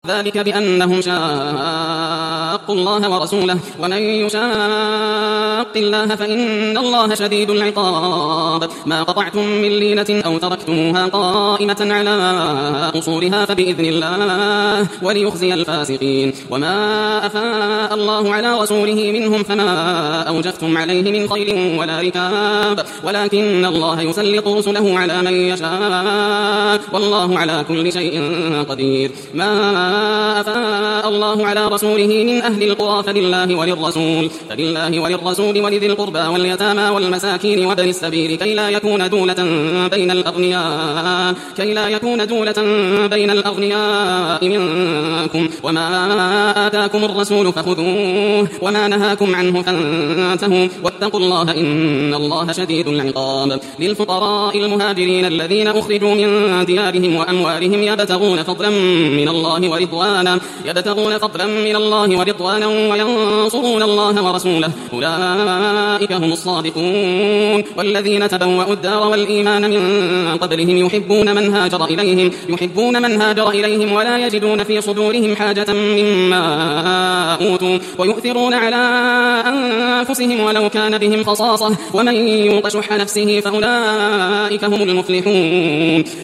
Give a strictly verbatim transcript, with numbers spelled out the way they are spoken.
ذلك بأنهم شاقوا الله ورسوله ومن يشاق الله فإن الله شديد العقاب ما قطعتم من لينة أو تركتموها قائمة على أصولها فبإذن الله وليخزي الفاسقين وما أفاء الله على رسوله منهم فما أوجفتم عليه من خيل ولا ركاب ولكن الله يسلط رسله على من يشاء والله على كل شيء قدير ما أفاء الله على رسوله من أهل القرى فلله وللرسول فلله وللرسول ولذي القربى واليتامى والمساكين وابن السبيل كي لا يكون دولة بين الأغنياء كي لا يكون دولة بين الأغنياء منكم وما آتاكم الرسول فخذوه وما نهاكم عنه فانتهوا واتقوا الله إن الله شديد العقاب للفقراء المهاجرين الذين أخرجوا من ديارهم وأموالهم يبتغون فضلا من الله ورضوانا يبتغون فضلا من الله ورضوانا وينصرون الله ورسوله أولئك هم الصادقون والذين تبوأوا الدار والإيمان من قبلهم يحبون من هاجر إليهم يحبون من هاجر إليهم ولا يجدون في صدورهم حاجة مما أوتوا ويؤثرون على أنفسهم ولو كان بهم خصاصة ومن يوق شح نفسه فأولئك هم المفلحون.